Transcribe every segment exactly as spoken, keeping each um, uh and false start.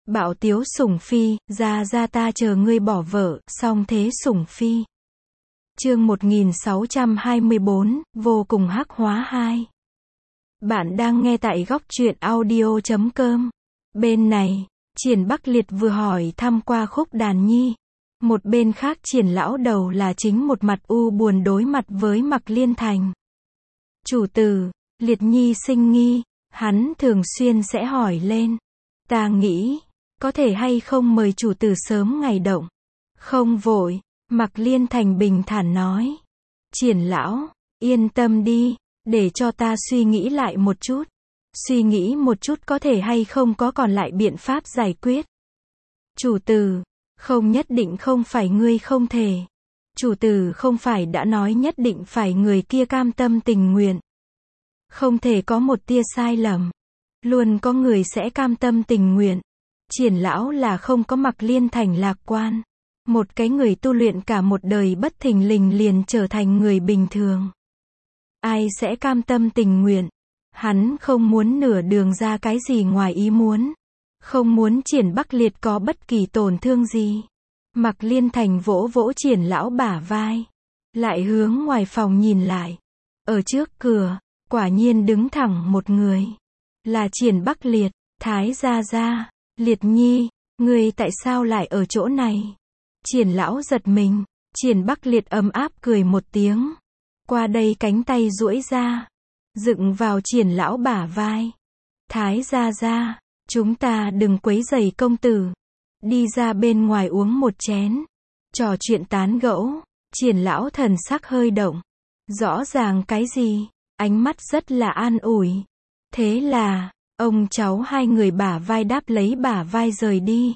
Bạo tiếu sủng phi, ra ra ta chờ ngươi bỏ vợ, song thế sủng phi. Chương một nghìn sáu trăm hai mươi bốn, vô cùng hắc hóa hai. Bạn đang nghe tại góc truyện audio chấm com. Bên này, Triển Bắc Liệt vừa hỏi thăm qua Khúc Đàn Nhi. Một bên khác Triển lão đầu là chính một mặt u buồn đối mặt với Mạc Liên Thành. Chủ tử, Liệt Nhi sinh nghi, hắn thường xuyên sẽ hỏi lên. Ta nghĩ, có thể hay không mời chủ tử sớm ngày động. Không vội, Mạc Liên Thành bình thản nói. Triển lão, yên tâm đi, để cho ta suy nghĩ lại một chút. Suy nghĩ một chút có thể hay không có còn lại biện pháp giải quyết. Chủ tử, không nhất định không phải ngươi không thể. Chủ tử không phải đã nói nhất định phải người kia cam tâm tình nguyện. Không thể có một tia sai lầm. Luôn có người sẽ cam tâm tình nguyện. Triển lão là không có Mạc Liên Thành lạc quan. Một cái người tu luyện cả một đời bất thình lình liền trở thành người bình thường. Ai sẽ cam tâm tình nguyện? Hắn không muốn nửa đường ra cái gì ngoài ý muốn. Không muốn Triển Bắc Liệt có bất kỳ tổn thương gì. Mạc Liên Thành vỗ vỗ Triển lão bả vai. Lại hướng ngoài phòng nhìn lại. Ở trước cửa, quả nhiên đứng thẳng một người. Là Triển Bắc Liệt, Thái gia gia, Liệt Nhi, ngươi tại sao lại ở chỗ này? Triển lão giật mình, Triển Bắc Liệt ấm áp cười một tiếng. Qua đây cánh tay duỗi ra, dựng vào Triển lão bả vai. Thái gia gia, chúng ta đừng quấy rầy công tử. Đi ra bên ngoài uống một chén. Trò chuyện tán gẫu, Triển lão thần sắc hơi động. Rõ ràng cái gì, ánh mắt rất là an ủi. Thế là, ông cháu hai người bả vai đáp lấy bả vai rời đi.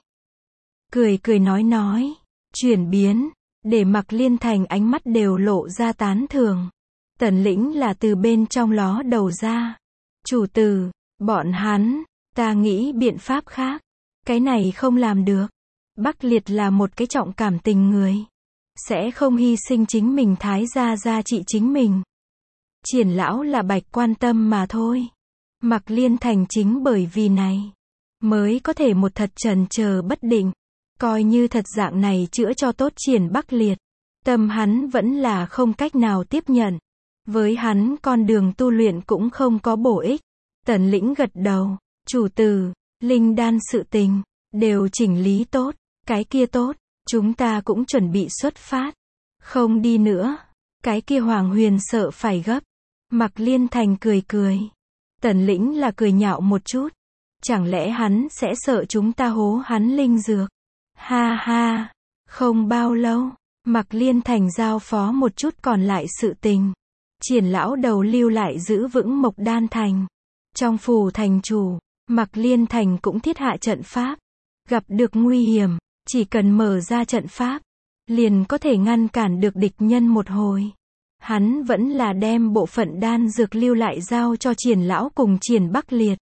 Cười cười nói nói, chuyển biến, để Mạc Liên Thành ánh mắt đều lộ ra tán thưởng. Tần Lĩnh là từ bên trong ló đầu ra. Chủ tử, bọn hắn, ta nghĩ biện pháp khác. Cái này không làm được. Bắc Liệt là một cái trọng cảm tình người. Sẽ không hy sinh chính mình Thái gia gia trị chính mình. Triển lão là bạch quan tâm mà thôi. Mạc Liên Thành chính bởi vì này, mới có thể một thật trần chờ bất định. Coi như thật dạng này chữa cho tốt Triển Bắc Liệt. Tâm hắn vẫn là không cách nào tiếp nhận. Với hắn con đường tu luyện cũng không có bổ ích. Tần Lĩnh gật đầu. Chủ tử, linh đan sự tình, đều chỉnh lý tốt. Cái kia tốt, chúng ta cũng chuẩn bị xuất phát. Không đi nữa. Cái kia Hoàng Huyền sợ phải gấp. Mạc Liên Thành cười cười. Tần Lĩnh là cười nhạo một chút. Chẳng lẽ hắn sẽ sợ chúng ta hố hắn linh dược? Ha ha. Không bao lâu, Mạc Liên Thành giao phó một chút còn lại sự tình. Triển lão đầu lưu lại giữ vững Mộc Đan Thành. Trong phủ thành chủ, Mạc Liên Thành cũng thiết hạ trận pháp. Gặp được nguy hiểm, chỉ cần mở ra trận pháp, liền có thể ngăn cản được địch nhân một hồi. Hắn vẫn là đem bộ phận đan dược lưu lại giao cho Triển lão cùng Triển Bắc Liệt.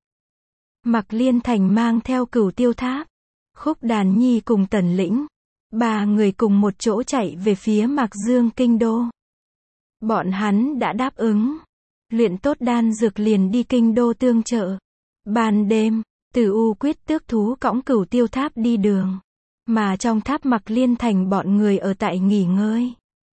Mạc Liên Thành mang theo Cửu Tiêu Tháp, Khúc Đàn Nhi cùng Tần Lĩnh. Ba người cùng một chỗ chạy về phía Mạc Dương kinh đô. Bọn hắn đã đáp ứng. Luyện tốt đan dược liền đi kinh đô tương trợ. Ban đêm, Từ U quyết tước thú cõng Cửu Tiêu Tháp đi đường. Mà trong tháp Mạc Liên Thành bọn người ở tại nghỉ ngơi.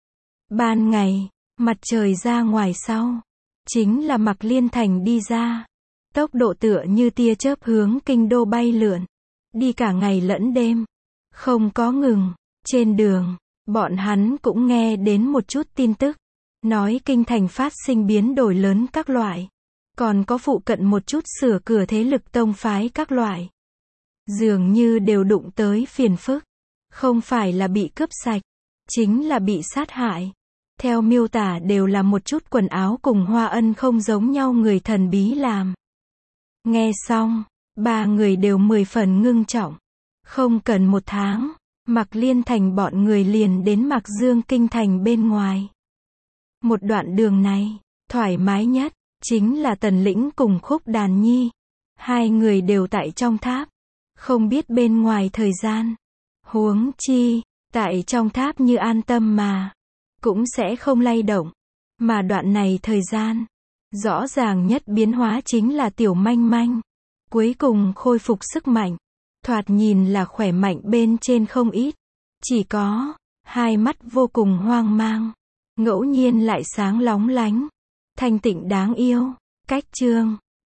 Ban ngày, mặt trời ra ngoài sau. Chính là Mạc Liên Thành đi ra. Tốc độ tựa như tia chớp hướng kinh đô bay lượn. Đi cả ngày lẫn đêm. Không có ngừng. Trên đường, bọn hắn cũng nghe đến một chút tin tức. Nói kinh thành phát sinh biến đổi lớn các loại. Còn có phụ cận một chút sửa cửa thế lực tông phái các loại. Dường như đều đụng tới phiền phức. Không phải là bị cướp sạch. Chính là bị sát hại. Theo miêu tả đều là một chút quần áo cùng Hoa Ân không giống nhau người thần bí làm. Nghe xong, ba người đều mười phần ngưng trọng. Không cần một tháng, Mạc Liên Thành bọn người liền đến Mạc Dương kinh thành bên ngoài. Một đoạn đường này, thoải mái nhất, chính là Tần Lĩnh cùng Khúc Đàn Nhi. Hai người đều tại trong tháp. Không biết bên ngoài thời gian. Huống chi, tại trong tháp như an tâm mà. Cũng sẽ không lay động. Mà đoạn này thời gian, rõ ràng nhất biến hóa chính là Tiểu Manh Manh. Cuối cùng khôi phục sức mạnh. thoạt nhìn là khỏe mạnh bên trên không ít. Chỉ có hai mắt vô cùng hoang mang, ngẫu nhiên lại sáng lóng lánh, thanh tịnh đáng yêu. Cách chương